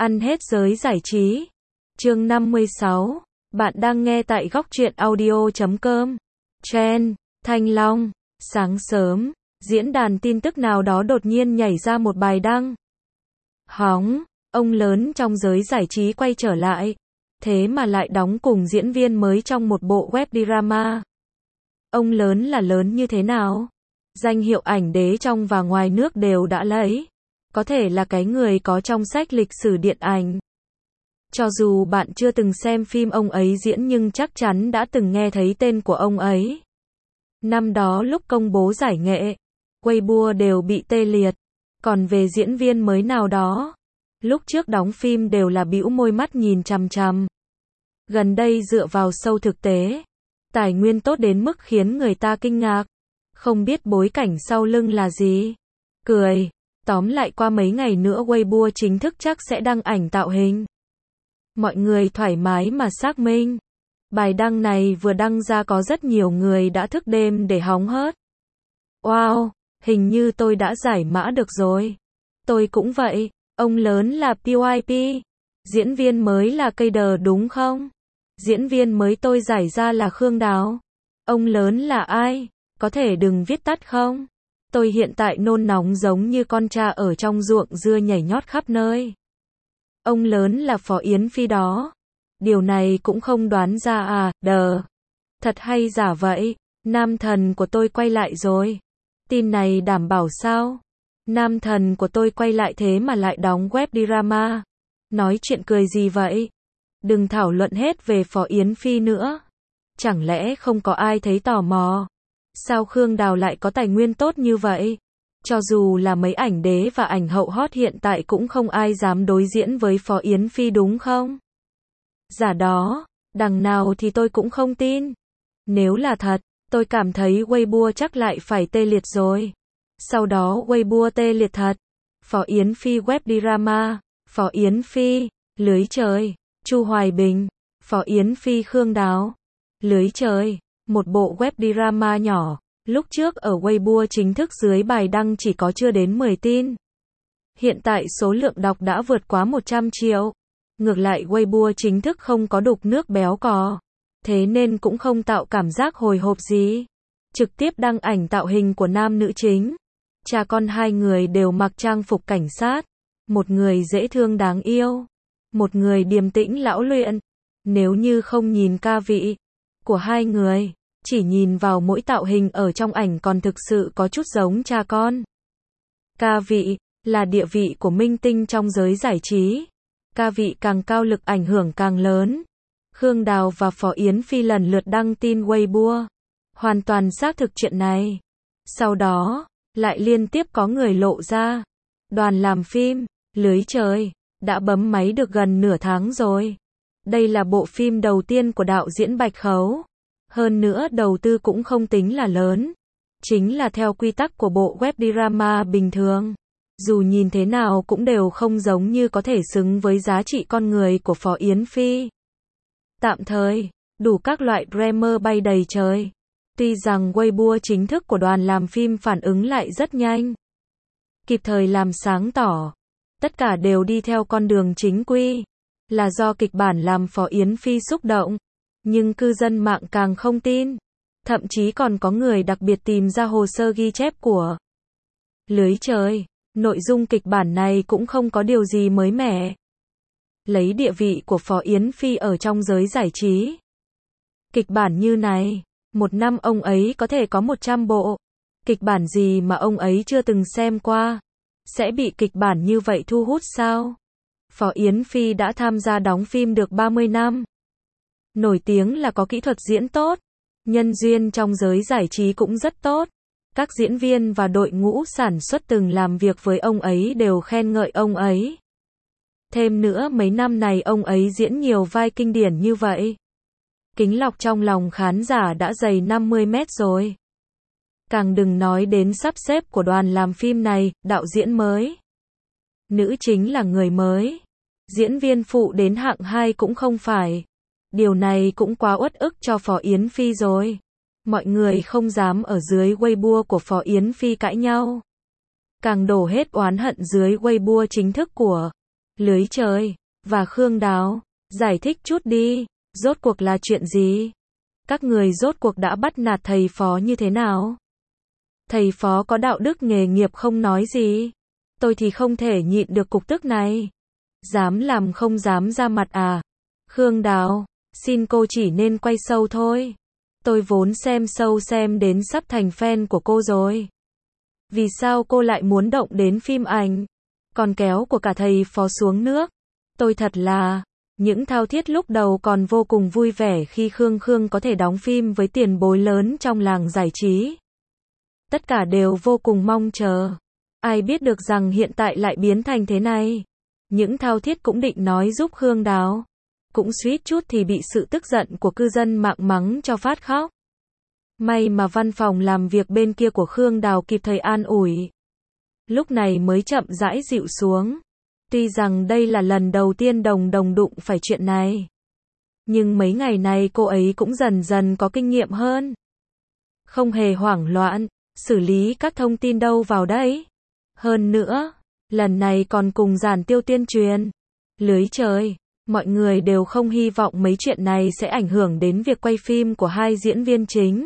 Ăn hết giới giải trí. Chương 56. Bạn đang nghe tại góc truyện audio.com. Trend, Thanh Long. Sáng sớm, diễn đàn tin tức nào đó đột nhiên nhảy ra một bài đăng. Hóng, ông lớn trong giới giải trí quay trở lại. Thế mà lại đóng cùng diễn viên mới trong một bộ web drama. Ông lớn là lớn như thế nào? Danh hiệu ảnh đế trong và ngoài nước đều đã lấy. Có thể là cái người có trong sách lịch sử điện ảnh. Cho dù bạn chưa từng xem phim ông ấy diễn nhưng chắc chắn đã từng nghe thấy tên của ông ấy. Năm đó lúc công bố giải nghệ, Weibo đều bị tê liệt. Còn về diễn viên mới nào đó, lúc trước đóng phim đều là bĩu môi mắt nhìn chằm chằm. Gần đây dựa vào show thực tế, tài nguyên tốt đến mức khiến người ta kinh ngạc. Không biết bối cảnh sau lưng là gì. Cười. Tóm lại qua mấy ngày nữa Weibo chính thức chắc sẽ đăng ảnh tạo hình. Mọi người thoải mái mà xác minh. Bài đăng này vừa đăng ra có rất nhiều người đã thức đêm để hóng hớt. Wow, hình như tôi đã giải mã được rồi. Tôi cũng vậy. Ông lớn là PYP. Diễn viên mới là Kader đúng không? Diễn viên mới tôi giải ra là Khương Đào. Ông lớn là ai? Có thể đừng viết tắt không? Tôi hiện tại nôn nóng giống như con tra ở trong ruộng dưa nhảy nhót khắp nơi. Ông lớn là Phó Yến Phi đó. Điều này cũng không đoán ra à, đờ. Thật hay giả vậy? Nam thần của tôi quay lại rồi. Tin này đảm bảo sao? Nam thần của tôi quay lại thế mà lại đóng web drama. Nói chuyện cười gì vậy? Đừng thảo luận hết về Phó Yến Phi nữa. Chẳng lẽ không có ai thấy tò mò? Sao Khương Đào lại có tài nguyên tốt như vậy? Cho dù là mấy ảnh đế và ảnh hậu hot hiện tại cũng không ai dám đối diễn với Phó Yến Phi đúng không? Giả đó, đằng nào thì tôi cũng không tin. Nếu là thật, tôi cảm thấy Weibo chắc lại phải tê liệt rồi. Sau đó Weibo tê liệt thật. Phó Yến Phi web drama, Phó Yến Phi, lưới trời, Chu Hoài Bình, Phó Yến Phi Khương Đào, lưới trời. Một bộ web drama nhỏ, lúc trước ở Weibo chính thức dưới bài đăng chỉ có chưa đến 10 tin. Hiện tại số lượng đọc đã vượt quá 100 triệu. Ngược lại Weibo chính thức không có đục nước béo cò. Thế nên cũng không tạo cảm giác hồi hộp gì. Trực tiếp đăng ảnh tạo hình của nam nữ chính. Cha con hai người đều mặc trang phục cảnh sát. Một người dễ thương đáng yêu. Một người điềm tĩnh lão luyện. Nếu như không nhìn ca vị của hai người, chỉ nhìn vào mỗi tạo hình ở trong ảnh còn thực sự có chút giống cha con. Ca vị là địa vị của minh tinh trong giới giải trí. Ca vị càng cao lực ảnh hưởng càng lớn. Khương Đào và Phó Yến Phi lần lượt đăng tin Weibo, hoàn toàn xác thực chuyện này. Sau đó, lại liên tiếp có người lộ ra. Đoàn làm phim, lưới trời, đã bấm máy được gần nửa tháng rồi. Đây là bộ phim đầu tiên của đạo diễn Bạch Khấu. Hơn nữa đầu tư cũng không tính là lớn. Chính là theo quy tắc của bộ web drama bình thường. Dù nhìn thế nào cũng đều không giống như có thể xứng với giá trị con người của Phó Yến Phi. Tạm thời, đủ các loại drama bay đầy trời. Tuy rằng Weibo chính thức của đoàn làm phim phản ứng lại rất nhanh. Kịp thời làm sáng tỏ. Tất cả đều đi theo con đường chính quy. Là do kịch bản làm Phó Yến Phi xúc động. Nhưng cư dân mạng càng không tin. Thậm chí còn có người đặc biệt tìm ra hồ sơ ghi chép của lưới trời. Nội dung kịch bản này cũng không có điều gì mới mẻ. Lấy địa vị của Phó Yến Phi ở trong giới giải trí. Kịch bản như này, một năm ông ấy có thể có 100 bộ. Kịch bản gì mà ông ấy chưa từng xem qua? Sẽ bị kịch bản như vậy thu hút sao? Phó Yến Phi đã tham gia đóng phim được 30 năm. Nổi tiếng là có kỹ thuật diễn tốt. Nhân duyên trong giới giải trí cũng rất tốt. Các diễn viên và đội ngũ sản xuất từng làm việc với ông ấy đều khen ngợi ông ấy. Thêm nữa mấy năm này ông ấy diễn nhiều vai kinh điển như vậy. Kính lọc trong lòng khán giả đã dày 50 mét rồi. Càng đừng nói đến sắp xếp của đoàn làm phim này, đạo diễn mới. Nữ chính là người mới. Diễn viên phụ đến hạng 2 cũng không phải. Điều này cũng quá uất ức cho Phó Yến Phi rồi. Mọi người không dám ở dưới Weibo của Phó Yến Phi cãi nhau. Càng đổ hết oán hận dưới Weibo chính thức của Lưới trời, và Khương Đào. Giải thích chút đi, rốt cuộc là chuyện gì? Các người rốt cuộc đã bắt nạt thầy phó như thế nào? Thầy phó có đạo đức nghề nghiệp không nói gì. Tôi thì không thể nhịn được cục tức này. Dám làm không dám ra mặt à? Khương Đào, xin cô chỉ nên quay show thôi. Tôi vốn xem show xem đến sắp thành fan của cô rồi. Vì sao cô lại muốn động đến phim ảnh? Còn kéo của cả thầy phó xuống nước. Tôi thật là... Những thao thiết lúc đầu còn vô cùng vui vẻ khi Khương Khương có thể đóng phim với tiền bối lớn trong làng giải trí. Tất cả đều vô cùng mong chờ. Ai biết được rằng hiện tại lại biến thành thế này. Những thao thiết cũng định nói giúp Khương Đào. Cũng suýt chút thì bị sự tức giận của cư dân mạng mắng cho phát khóc. May mà văn phòng làm việc bên kia của Khương Đào kịp thời an ủi. Lúc này mới chậm rãi dịu xuống. Tuy rằng đây là lần đầu tiên Đồng Đồng đụng phải chuyện này. Nhưng mấy ngày này cô ấy cũng dần dần có kinh nghiệm hơn. Không hề hoảng loạn, xử lý các thông tin đâu vào đấy. Hơn nữa, lần này còn cùng Giản Tiêu tuyên truyền. Lưới trời, mọi người đều không hy vọng mấy chuyện này sẽ ảnh hưởng đến việc quay phim của hai diễn viên chính.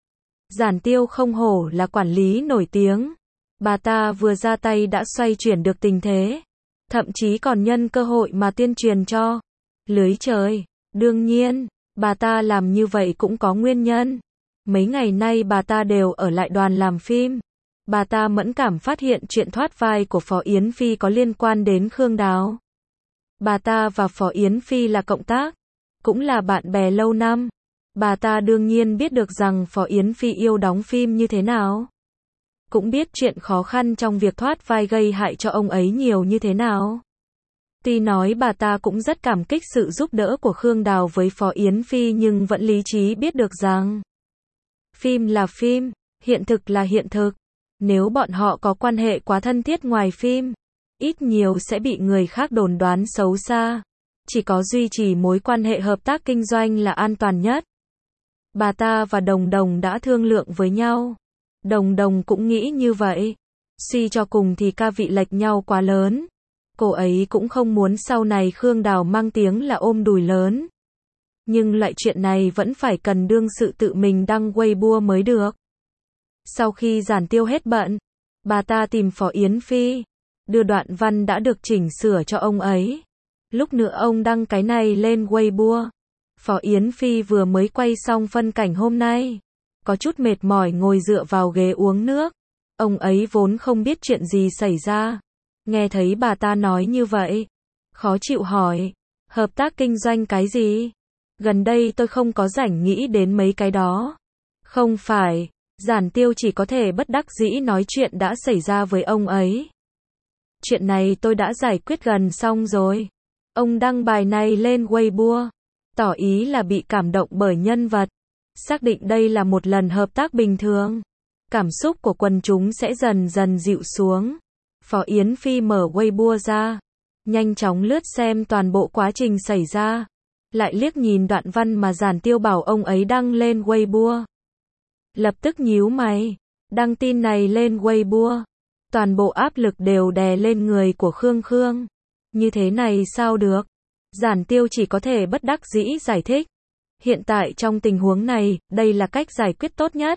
Giản Tiêu không hổ là quản lý nổi tiếng. Bà ta vừa ra tay đã xoay chuyển được tình thế. Thậm chí còn nhân cơ hội mà tuyên truyền cho. Lưới trời, đương nhiên, bà ta làm như vậy cũng có nguyên nhân. Mấy ngày nay bà ta đều ở lại đoàn làm phim. Bà ta mẫn cảm phát hiện chuyện thoát vai của Phó Yến Phi có liên quan đến Khương Đào. Bà ta và Phó Yến Phi là cộng tác, cũng là bạn bè lâu năm. Bà ta đương nhiên biết được rằng Phó Yến Phi yêu đóng phim như thế nào. Cũng biết chuyện khó khăn trong việc thoát vai gây hại cho ông ấy nhiều như thế nào. Tuy nói bà ta cũng rất cảm kích sự giúp đỡ của Khương Đào với Phó Yến Phi nhưng vẫn lý trí biết được rằng phim là phim, hiện thực là hiện thực. Nếu bọn họ có quan hệ quá thân thiết ngoài phim, ít nhiều sẽ bị người khác đồn đoán xấu xa. Chỉ có duy trì mối quan hệ hợp tác kinh doanh là an toàn nhất. Bà ta và Đồng Đồng đã thương lượng với nhau. Đồng Đồng cũng nghĩ như vậy. Suy cho cùng thì ca vị lệch nhau quá lớn. Cô ấy cũng không muốn sau này Khương Đào mang tiếng là ôm đùi lớn. Nhưng loại chuyện này vẫn phải cần đương sự tự mình đăng Weibo mới được. Sau khi Giản Tiêu hết bận, bà ta tìm Phó Yến Phi, đưa đoạn văn đã được chỉnh sửa cho ông ấy. Lúc nữa ông đăng cái này lên Weibo. Phó Yến Phi vừa mới quay xong phân cảnh hôm nay. Có chút mệt mỏi ngồi dựa vào ghế uống nước. Ông ấy vốn không biết chuyện gì xảy ra. Nghe thấy bà ta nói như vậy. Khó chịu hỏi. Hợp tác kinh doanh cái gì? Gần đây tôi không có rảnh nghĩ đến mấy cái đó. Không phải. Giản Tiêu chỉ có thể bất đắc dĩ nói chuyện đã xảy ra với ông ấy. Chuyện này tôi đã giải quyết gần xong rồi. Ông đăng bài này lên Weibo. Tỏ ý là bị cảm động bởi nhân vật. Xác định đây là một lần hợp tác bình thường. Cảm xúc của quần chúng sẽ dần dần dịu xuống. Phó Yến Phi mở Weibo ra. Nhanh chóng lướt xem toàn bộ quá trình xảy ra. Lại liếc nhìn đoạn văn mà Giản Tiêu bảo ông ấy đăng lên Weibo. Lập tức nhíu mày. Đăng tin này lên Weibo. Toàn bộ áp lực đều đè lên người của Khương Khương. Như thế này sao được? Giản Tiêu chỉ có thể bất đắc dĩ giải thích. Hiện tại trong tình huống này, đây là cách giải quyết tốt nhất.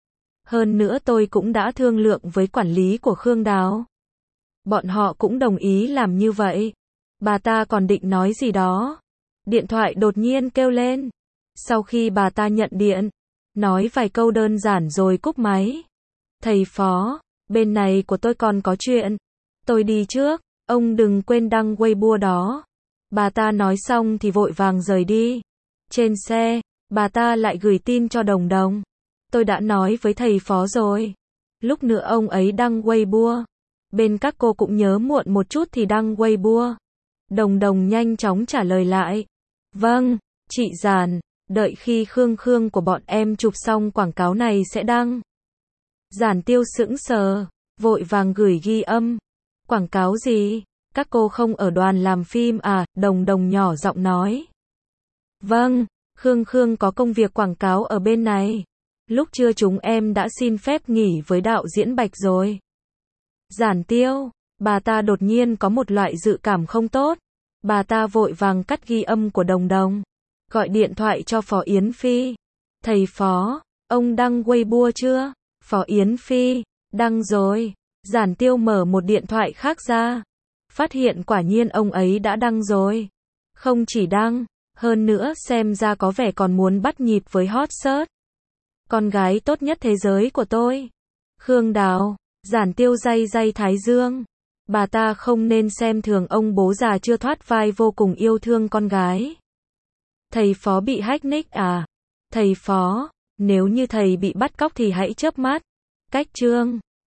Hơn nữa tôi cũng đã thương lượng với quản lý của Khương Đào. Bọn họ cũng đồng ý làm như vậy. Bà ta còn định nói gì đó. Điện thoại đột nhiên kêu lên. Sau khi bà ta nhận điện, nói vài câu đơn giản rồi cúp máy. Thầy Phó, bên này của tôi còn có chuyện. Tôi đi trước, ông đừng quên đăng Weibo đó. Bà ta nói xong thì vội vàng rời đi. Trên xe, bà ta lại gửi tin cho Đồng Đồng. Tôi đã nói với thầy Phó rồi. Lúc nữa ông ấy đăng Weibo. Bên các cô cũng nhớ muộn một chút thì đăng Weibo. Đồng Đồng nhanh chóng trả lời lại. Vâng, chị Giản, đợi khi Khương Khương của bọn em chụp xong quảng cáo này sẽ đăng. Giản Tiêu sững sờ, vội vàng gửi ghi âm. Quảng cáo gì? Các cô không ở đoàn làm phim à? Đồng Đồng nhỏ giọng nói. Vâng, Khương Khương có công việc quảng cáo ở bên này. Lúc trưa chúng em đã xin phép nghỉ với đạo diễn Bạch rồi. Giản Tiêu, Bà ta đột nhiên có một loại dự cảm không tốt. Bà ta vội vàng cắt ghi âm của Đồng Đồng. Gọi điện thoại cho Phó Yến Phi. Thầy Phó, ông đăng Weibo chưa? Phó Yến Phi, đăng rồi. Giản Tiêu mở một điện thoại khác ra. Phát hiện quả nhiên ông ấy đã đăng rồi. Không chỉ đăng, hơn nữa xem ra có vẻ còn muốn bắt nhịp với hot search. Con gái tốt nhất thế giới của tôi. Khương Đào, Giản Tiêu day day thái dương. Bà ta không nên xem thường ông bố già chưa thoát vai vô cùng yêu thương con gái. Thầy Phó bị hack nick à? Thầy Phó, nếu như thầy bị bắt cóc thì hãy chớp mắt. Cách chương